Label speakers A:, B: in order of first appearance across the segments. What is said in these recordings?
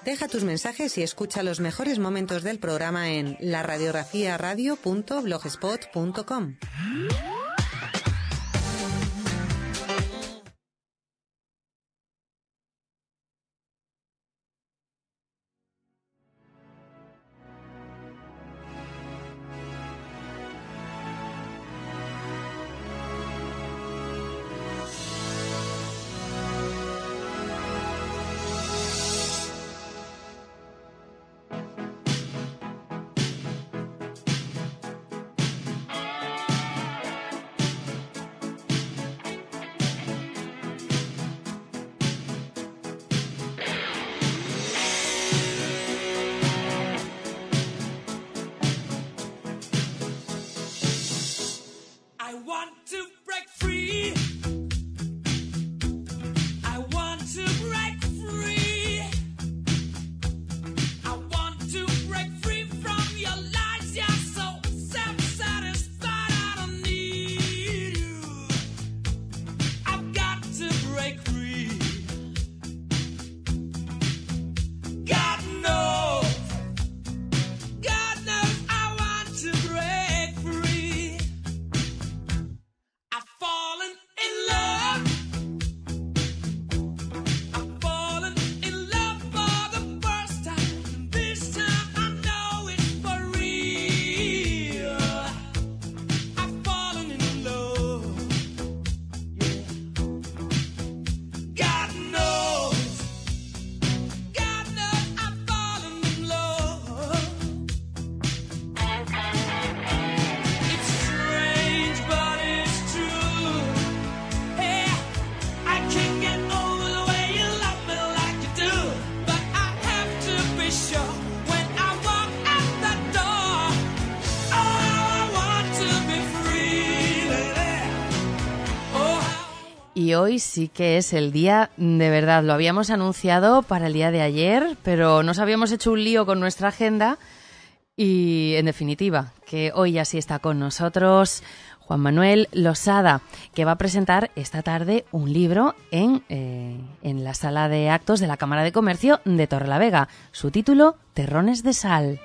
A: Deja tus mensajes y escucha los mejores momentos del programa en laradiografiaradio.blogspot.com.
B: Y hoy sí que es el día de verdad. Lo habíamos anunciado para el día de ayer, pero nos habíamos hecho un lío con nuestra agenda y, en definitiva, que hoy ya sí está con nosotros Juan Manuel Losada, que va a presentar esta tarde un libro en la sala de actos de la Cámara de Comercio de Torrelavega. Su título, Terrones de sal.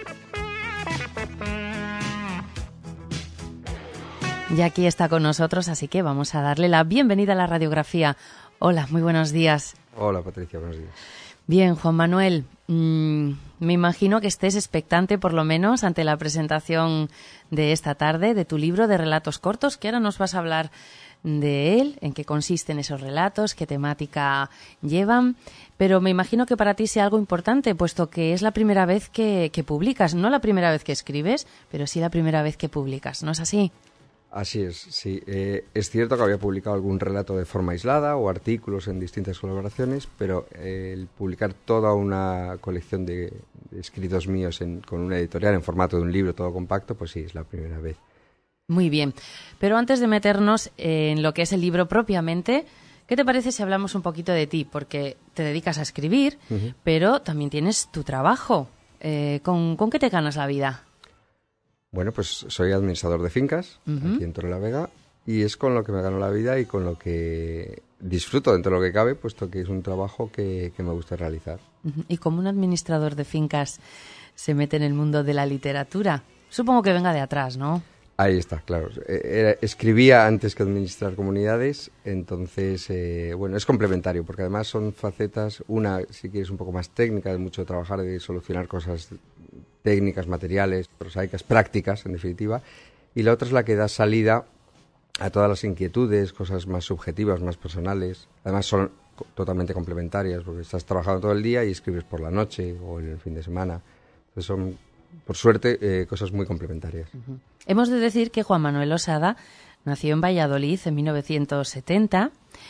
B: Y aquí está con nosotros, así que vamos a darle la bienvenida a la radiografía. Hola, muy buenos días.
C: Hola, Patricia, buenos días.
B: Bien, Juan Manuel, me imagino que estés expectante, por lo menos, ante la presentación de esta tarde de tu libro de relatos cortos, que ahora nos vas a hablar de él, en qué consisten esos relatos, qué temática llevan, pero me imagino que para ti sea algo importante, puesto que es la primera vez que publicas, no la primera vez que escribes, pero sí la primera vez que publicas, ¿no es así?
C: Así es, sí. Es cierto que había publicado algún relato de forma aislada o artículos en distintas colaboraciones, pero el publicar toda una colección de escritos míos con una editorial en formato de un libro todo compacto, pues sí, es la primera vez.
B: Muy bien, pero antes de meternos en lo que es el libro propiamente, ¿qué te parece si hablamos un poquito de ti? Porque te dedicas a escribir, pero también tienes tu trabajo. ¿Con qué te ganas la vida?
C: Bueno, pues soy administrador de fincas aquí en Torrelavega y es con lo que me gano la vida y con lo que disfruto dentro de lo que cabe, puesto que es un trabajo que me gusta realizar.
B: ¿Y cómo un administrador de fincas se mete en el mundo de la literatura? Supongo que venga de atrás, ¿no?
C: Ahí está, claro. Escribía antes que administrar comunidades, entonces, bueno, es complementario, porque además son facetas, una, si quieres, un poco más técnica, de mucho trabajar, de solucionar cosas técnicas, materiales, prosaicas, prácticas, en definitiva, y la otra es la que da salida a todas las inquietudes, cosas más subjetivas, más personales. Además son totalmente complementarias, porque estás trabajando todo el día y escribes por la noche o en el fin de semana. Entonces son, por suerte, cosas muy complementarias.
B: Hemos de decir que Juan Manuel Losada nació en Valladolid en 1970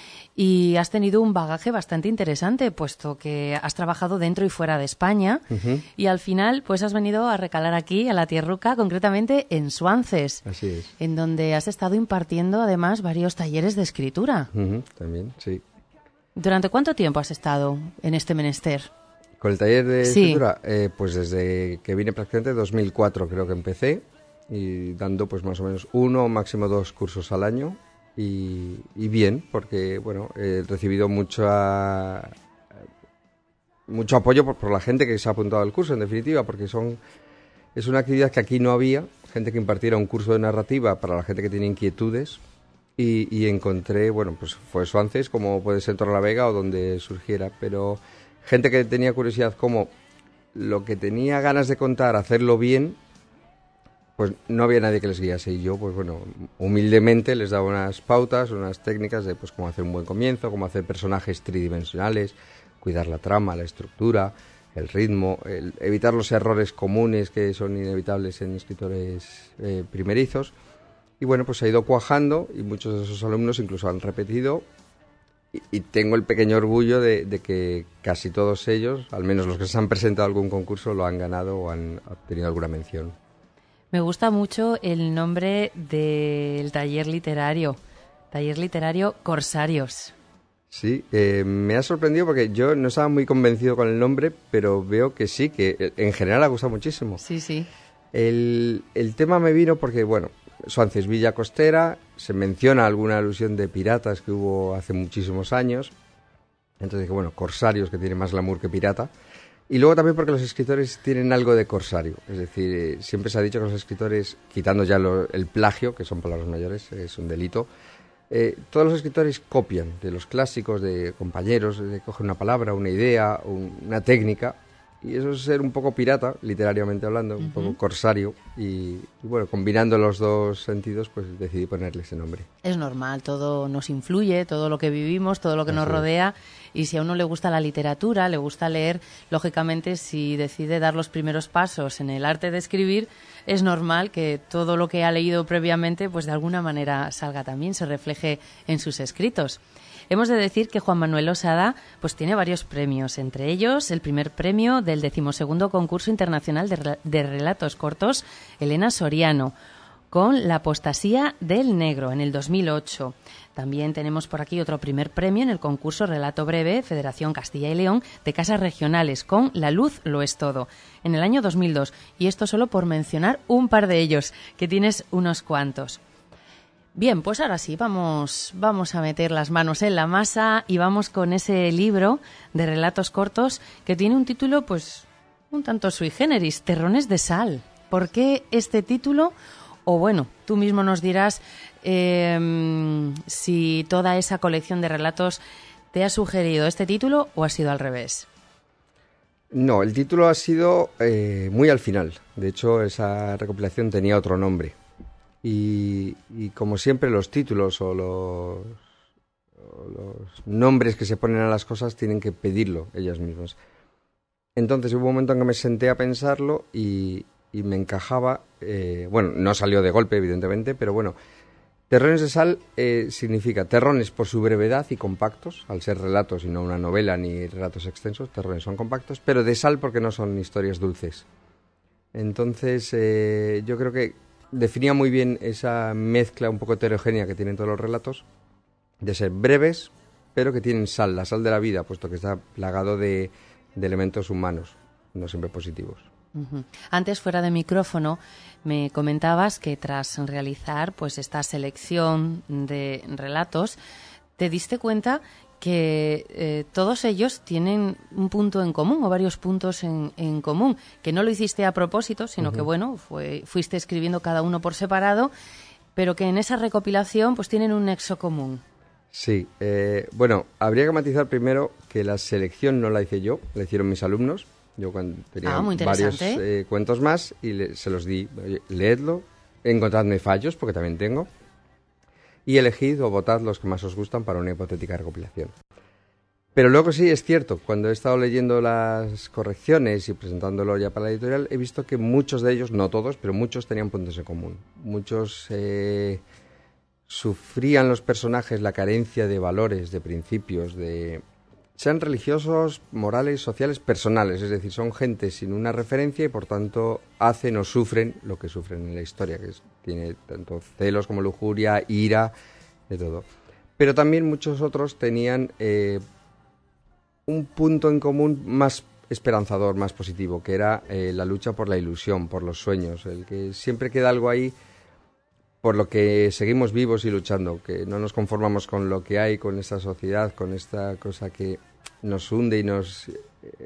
B: y has tenido un bagaje bastante interesante, puesto que has trabajado dentro y fuera de España y al final pues has venido a recalar aquí, a la tierruca, concretamente en Suances.
C: Así es.
B: En donde has estado impartiendo además varios talleres de escritura.
C: También, sí.
B: ¿Durante cuánto tiempo has estado en este menester?
C: ¿Con el taller de escritura? Pues desde que vine prácticamente 2004 creo que empecé, y dando pues más o menos 1 o máximo 2 cursos al año. Y bien, porque bueno, he recibido mucha mucho apoyo por la gente que se ha apuntado al curso, en definitiva, porque es una actividad que aquí no había, gente que impartiera un curso de narrativa para la gente que tiene inquietudes, y encontré, bueno, pues fue Suances, como puede ser Torrelavega o donde surgiera, pero gente que tenía curiosidad como lo que tenía ganas de contar, hacerlo bien, pues no había nadie que les guiase, y yo, pues bueno, humildemente les daba unas pautas, unas técnicas de pues cómo hacer un buen comienzo, cómo hacer personajes tridimensionales, cuidar la trama, la estructura, el ritmo, evitar los errores comunes que son inevitables en escritores primerizos. Y bueno, pues se ha ido cuajando y muchos de esos alumnos incluso han repetido, y tengo el pequeño orgullo de que casi todos ellos, al menos los que se han presentado a algún concurso, lo han ganado o han obtenido alguna mención.
B: Me gusta mucho el nombre del taller literario Corsarios.
C: Sí, me ha sorprendido porque yo no estaba muy convencido con el nombre, pero veo que sí, que en general ha gustado muchísimo.
B: Sí, sí.
C: El tema me vino porque, bueno, Suances, Villa Costera, se menciona alguna alusión de piratas que hubo hace muchísimos años. Entonces dije, bueno, corsarios, que tiene más glamour que pirata. Y luego también porque los escritores tienen algo de corsario. Es decir, siempre se ha dicho que los escritores, quitando ya el plagio, que son palabras mayores, es un delito, todos los escritores copian de los clásicos, de compañeros, cogen una palabra, una idea, una técnica, y eso es ser un poco pirata, literariamente hablando, un poco corsario, y bueno, combinando los dos sentidos, pues decidí ponerle ese nombre.
B: Es normal, todo nos influye, todo lo que vivimos, todo lo que nos rodea, y si a uno le gusta la literatura, le gusta leer, lógicamente si decide dar los primeros pasos en el arte de escribir, es normal que todo lo que ha leído previamente, pues de alguna manera salga también, se refleje en sus escritos. Hemos de decir que Juan Manuel Osada pues tiene varios premios, entre ellos el primer premio del 12º Concurso Internacional de Relatos Cortos Elena Soriano, con La apostasía del negro en el 2008. También tenemos por aquí otro primer premio en el concurso Relato Breve Federación Castilla y León de Casas Regionales con La luz lo es todo en el año 2002. Y esto solo por mencionar un par de ellos, que tienes unos cuantos. Bien, pues ahora sí, vamos a meter las manos en la masa y vamos con ese libro de relatos cortos que tiene un título, pues, un tanto sui generis, Terrones de sal. ¿Por qué este título? O bueno, tú mismo nos dirás si toda esa colección de relatos te ha sugerido este título o ha sido al revés.
C: No, el título ha sido muy al final. De hecho, esa recopilación tenía otro nombre. Y como siempre, los títulos o los nombres que se ponen a las cosas tienen que pedirlo ellos mismos. Entonces hubo un momento en que me senté a pensarlo y me encajaba, bueno, no salió de golpe evidentemente, pero bueno, Terrones de sal significa terrones por su brevedad y compactos, al ser relatos y no una novela ni relatos extensos, terrones son compactos, pero de sal porque no son historias dulces. Entonces yo creo que definía muy bien esa mezcla un poco heterogénea que tienen todos los relatos, de ser breves, pero que tienen sal, la sal de la vida, puesto que está plagado de elementos humanos, no siempre positivos.
B: Uh-huh. Antes, fuera de micrófono, me comentabas que tras realizar pues esta selección de relatos, te diste cuenta que todos ellos tienen un punto en común o varios puntos en común, que no lo hiciste a propósito, sino que bueno, fuiste escribiendo cada uno por separado, pero que en esa recopilación pues tienen un nexo común.
C: Sí, bueno, habría que matizar primero que la selección no la hice yo, la hicieron mis alumnos. Yo cuando tenía varios cuentos más y se los di, leedlo, encontradme fallos, porque también tengo, y elegid o votad los que más os gustan para una hipotética recopilación. Pero luego sí, es cierto, cuando he estado leyendo las correcciones y presentándolo ya para la editorial, he visto que muchos de ellos, no todos, pero muchos tenían puntos en común. Muchos sufrían los personajes la carencia de valores, de principios, sean religiosos, morales, sociales, personales. Es decir, son gente sin una referencia y por tanto hacen o sufren lo que sufren en la historia, que tiene tanto celos como lujuria, ira, de todo. Pero también muchos otros tenían un punto en común más esperanzador, más positivo, que era la lucha por la ilusión, por los sueños, el que siempre queda algo ahí por lo que seguimos vivos y luchando, que no nos conformamos con lo que hay, con esta sociedad, con esta cosa que nos hunde y nos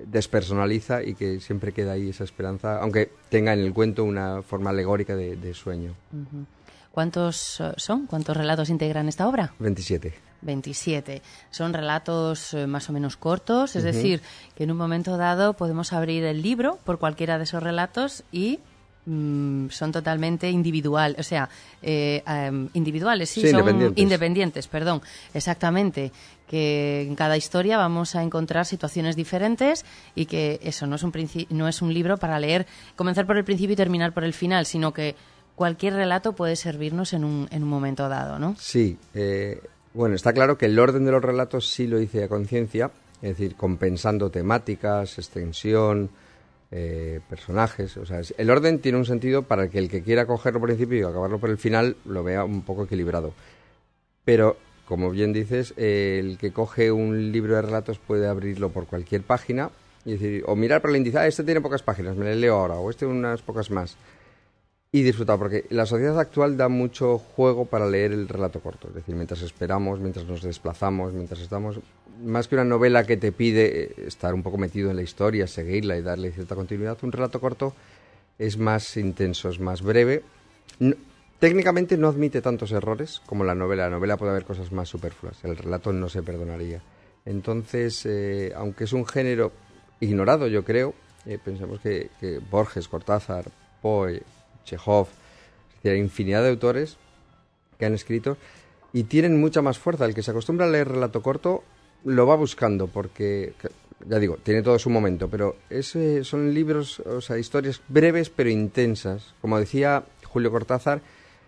C: despersonaliza y que siempre queda ahí esa esperanza, aunque tenga en el cuento una forma alegórica de sueño.
B: Uh-huh. ¿Cuántos son? ¿Cuántos relatos integran esta obra?
C: 27.
B: 27. Son relatos más o menos cortos, es decir, que en un momento dado podemos abrir el libro por cualquiera de esos relatos y son totalmente individuales, individuales,
C: sí,
B: son independientes, perdón, exactamente, que en cada historia vamos a encontrar situaciones diferentes y que eso no es un libro para leer, comenzar por el principio y terminar por el final, sino que cualquier relato puede servirnos en un momento dado, ¿no?
C: Sí, bueno, está claro que el orden de los relatos sí lo hice a conciencia, es decir, compensando temáticas, extensión, personajes, o sea, el orden tiene un sentido para que el que quiera cogerlo por el principio y acabarlo por el final lo vea un poco equilibrado. Pero, como bien dices, el que coge un libro de relatos puede abrirlo por cualquier página y decir, o mirar por el índice, este tiene pocas páginas, me lo leo ahora, o este unas pocas más. Y disfrutar, porque la sociedad actual da mucho juego para leer el relato corto, es decir, mientras esperamos, mientras nos desplazamos, mientras estamos... Más que una novela que te pide estar un poco metido en la historia, seguirla y darle cierta continuidad, un relato corto es más intenso, es más breve. Técnicamente no admite tantos errores como la novela. La novela puede haber cosas más superfluas, el relato no se perdonaría. Entonces, aunque es un género ignorado, yo creo, pensamos que Borges, Cortázar, Poe, Chekhov, es decir, hay infinidad de autores que han escrito y tienen mucha más fuerza. El que se acostumbra a leer relato corto lo va buscando porque, ya digo, tiene todo su momento, pero son libros, o sea, historias breves pero intensas. Como decía Julio Cortázar,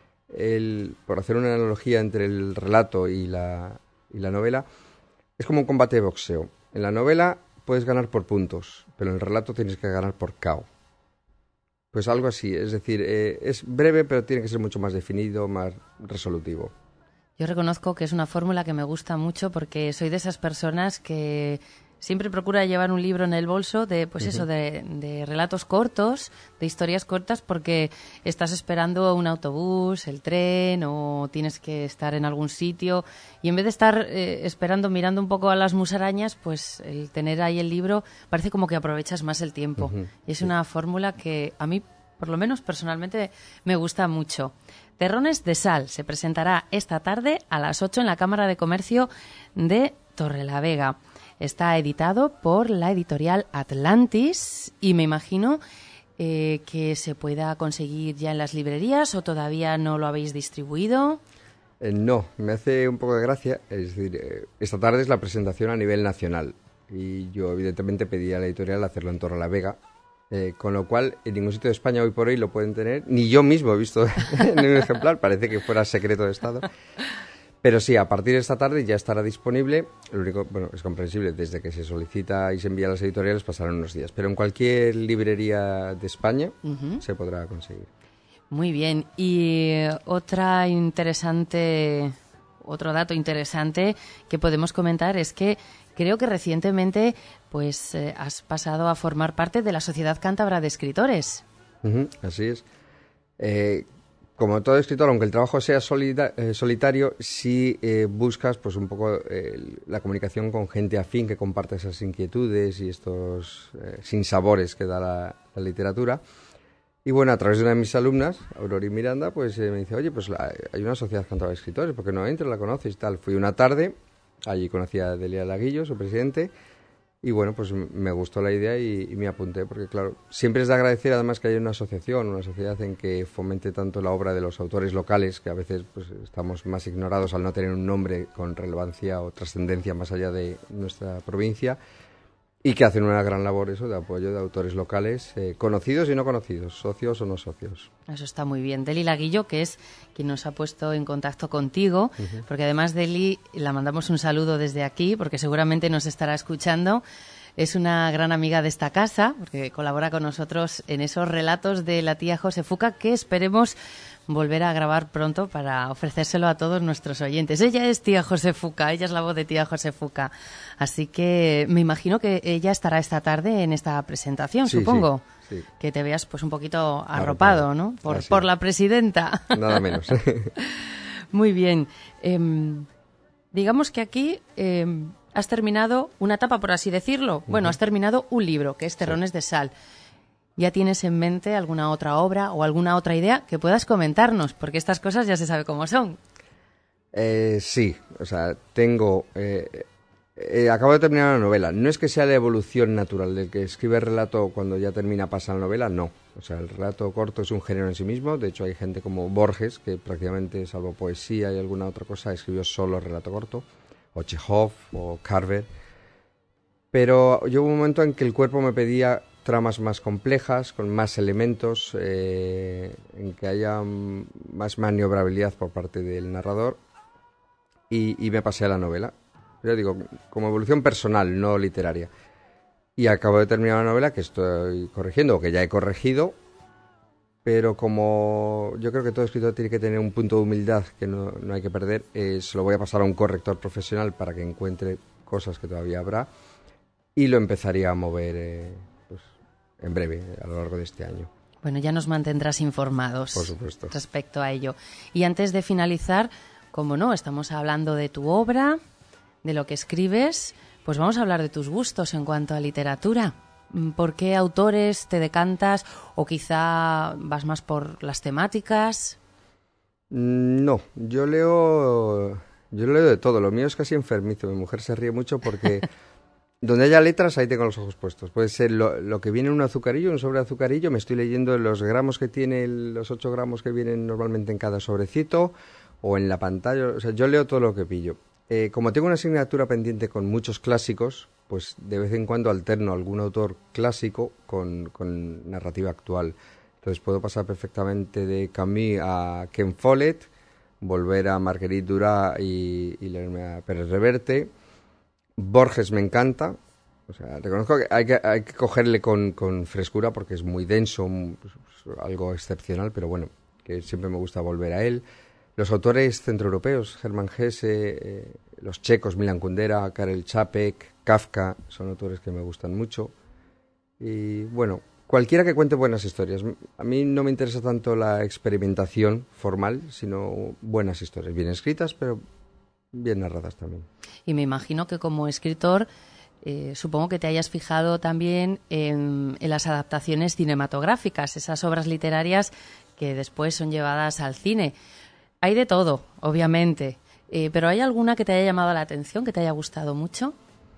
C: por hacer una analogía entre el relato y la novela, es como un combate de boxeo. En la novela puedes ganar por puntos, pero en el relato tienes que ganar por KO. Pues algo así, es decir, es breve pero tiene que ser mucho más definido, más resolutivo.
B: Yo reconozco que es una fórmula que me gusta mucho porque soy de esas personas que siempre procura llevar un libro en el bolso de, pues eso, de relatos cortos, de historias cortas, porque estás esperando un autobús, el tren, o tienes que estar en algún sitio, y en vez de estar esperando, mirando un poco a las musarañas, pues el tener ahí el libro parece como que aprovechas más el tiempo. Y es una fórmula que a mí, por lo menos personalmente, me gusta mucho. Terrones de Sal se presentará esta tarde a las 8 en la Cámara de Comercio de Torrelavega. Está editado por la editorial Atlantis y me imagino que se pueda conseguir ya en las librerías o todavía no lo habéis distribuido.
C: No, me hace un poco de gracia. Es decir, esta tarde es la presentación a nivel nacional y yo evidentemente pedí a la editorial hacerlo en Torrelavega. Con lo cual, en ningún sitio de España hoy por hoy lo pueden tener. Ni yo mismo he visto en un ejemplar, parece que fuera secreto de Estado. Pero sí, a partir de esta tarde ya estará disponible. Lo único, bueno, es comprensible, desde que se solicita y se envía a las editoriales pasarán unos días. Pero en cualquier librería de España se podrá conseguir.
B: Muy bien. Y otro dato interesante que podemos comentar es que creo que recientemente pues has pasado a formar parte de la Sociedad Cántabra de Escritores.
C: Así es. Como todo escritor, aunque el trabajo sea solitario, sí buscas pues un poco la comunicación con gente afín que comparte esas inquietudes y estos sinsabores que da la literatura. Y bueno, a través de una de mis alumnas, Aurori Miranda, pues me dice, oye, pues hay una Sociedad Cántabra de Escritores, ¿por qué no entras? ¿La conoces y tal? Fui una tarde, allí conocí a Delia Laguillo, su presidente, y bueno, pues me gustó la idea y me apunté, porque claro, siempre es de agradecer además que haya una asociación, una sociedad en que fomente tanto la obra de los autores locales, que a veces pues estamos más ignorados al no tener un nombre con relevancia o trascendencia más allá de nuestra provincia, y que hacen una gran labor eso de apoyo de autores locales, conocidos y no conocidos, socios o no socios.
B: Eso está muy bien. Deli Laguillo, que es quien nos ha puesto en contacto contigo, porque además Deli, la mandamos un saludo desde aquí, porque seguramente nos estará escuchando. Es una gran amiga de esta casa, porque colabora con nosotros en esos relatos de la tía Josefuca, que esperemos volver a grabar pronto para ofrecérselo a todos nuestros oyentes. Ella es tía Josefuca, ella es la voz de tía Josefuca. Así que me imagino que ella estará esta tarde en esta presentación,
C: sí,
B: supongo.
C: Sí.
B: Que te veas pues un poquito arropado, ¿no? Por la presidenta.
C: Nada menos.
B: Muy bien. Digamos que aquí has terminado una etapa, por así decirlo. Bueno, has terminado un libro, que es Terrones de Sal. ¿Ya tienes en mente alguna otra obra o alguna otra idea que puedas comentarnos? Porque estas cosas ya se sabe cómo son.
C: Sí, o sea, tengo... acabo de terminar una novela. No es que sea la evolución natural del que escribe el relato cuando ya termina, pasa la novela, no. O sea, el relato corto es un género en sí mismo. De hecho, hay gente como Borges, que prácticamente, salvo poesía y alguna otra cosa, escribió solo relato corto. O Chekhov, o Carver. Pero llegó un momento en que el cuerpo me pedía tramas más complejas, con más elementos, en que haya más maniobrabilidad por parte del narrador, y me pasé a la novela. Yo digo, como evolución personal, no literaria. Y acabo de terminar la novela que estoy corrigiendo, o que ya he corregido, pero como yo creo que todo escritor tiene que tener un punto de humildad que no hay que perder, se lo voy a pasar a un corrector profesional para que encuentre cosas que todavía habrá, y lo empezaría a mover pues, en breve, a lo largo de este año.
B: Bueno, ya nos mantendrás informados.
C: Por supuesto.
B: Respecto a ello. Y antes de finalizar, como no, estamos hablando de tu obra, de lo que escribes, pues vamos a hablar de tus gustos en cuanto a literatura. ¿Por qué autores te decantas o quizá vas más por las temáticas?
C: No, yo leo de todo. Lo mío es casi enfermizo. Mi mujer se ríe mucho porque donde haya letras, ahí tengo los ojos puestos. Puede ser lo que viene en un azucarillo, un sobre azucarillo. Me estoy leyendo los gramos que tiene, los 8 gramos que vienen normalmente en cada sobrecito, o en la pantalla. O sea, yo leo todo lo que pillo. Como tengo una asignatura pendiente con muchos clásicos, pues de vez en cuando alterno algún autor clásico con narrativa actual. Entonces puedo pasar perfectamente de Camus a Ken Follett, volver a Marguerite Duras y leerme a Pérez Reverte. Borges me encanta. O sea, reconozco que hay que cogerle con frescura porque es muy denso, algo excepcional, pero bueno, que siempre me gusta volver a él. Los autores centroeuropeos, Hermann Hesse, los checos, Milan Kundera, Karel Čapek, Kafka, son autores que me gustan mucho. Y bueno, cualquiera que cuente buenas historias. A mí no me interesa tanto la experimentación formal, sino buenas historias, bien escritas, pero bien narradas también.
B: Y me imagino que como escritor, supongo que te hayas fijado también en las adaptaciones cinematográficas, esas obras literarias que después son llevadas al cine. Hay de todo, obviamente, pero ¿hay alguna que te haya llamado la atención, que te haya gustado mucho?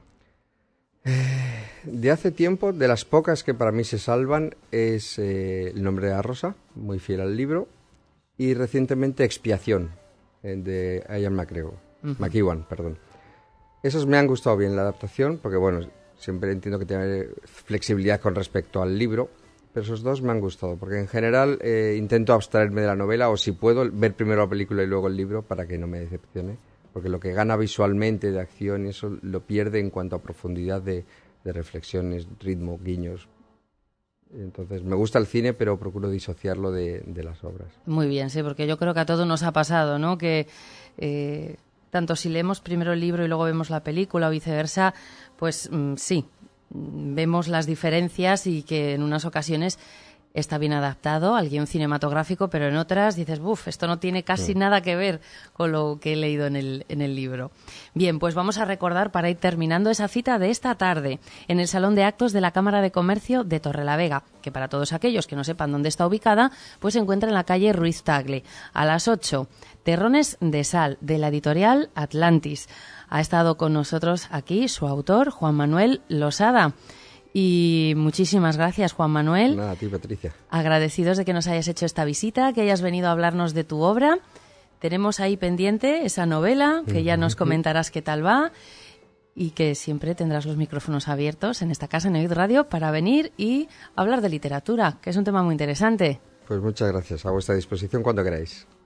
C: De hace tiempo, de las pocas que para mí se salvan, es El nombre de la rosa, muy fiel al libro, y recientemente Expiación, de Ian McEwan, perdón. Esos me han gustado bien la adaptación, porque bueno, siempre entiendo que tiene flexibilidad con respecto al libro, pero esos dos me han gustado, porque en general intento abstraerme de la novela, o si puedo, ver primero la película y luego el libro para que no me decepcione, porque lo que gana visualmente de acción y eso lo pierde en cuanto a profundidad de reflexiones, ritmo, guiños. Entonces me gusta el cine, pero procuro disociarlo de las obras.
B: Muy bien, sí, porque yo creo que a todos nos ha pasado, ¿no? Que tanto si leemos primero el libro y luego vemos la película o viceversa, pues sí, vemos las diferencias y que en unas ocasiones está bien adaptado al guión cinematográfico, pero en otras dices, buf, esto no tiene casi nada que ver con lo que he leído en el libro. Bien, pues vamos a recordar para ir terminando esa cita de esta tarde en el Salón de Actos de la Cámara de Comercio de Torrelavega, que para todos aquellos que no sepan dónde está ubicada, pues se encuentra en la calle Ruiz Tagle. A las 8, Terrones de Sal, de la editorial Atlantis. Ha estado con nosotros aquí su autor, Juan Manuel Losada. Y muchísimas gracias, Juan Manuel.
C: Nada, a ti, Patricia.
B: Agradecidos de que nos hayas hecho esta visita, que hayas venido a hablarnos de tu obra. Tenemos ahí pendiente esa novela, que ya nos comentarás qué tal va, y que siempre tendrás los micrófonos abiertos en esta casa, en Oíd Radio, para venir y hablar de literatura, que es un tema muy interesante.
C: Pues muchas gracias. A vuestra disposición cuando queráis.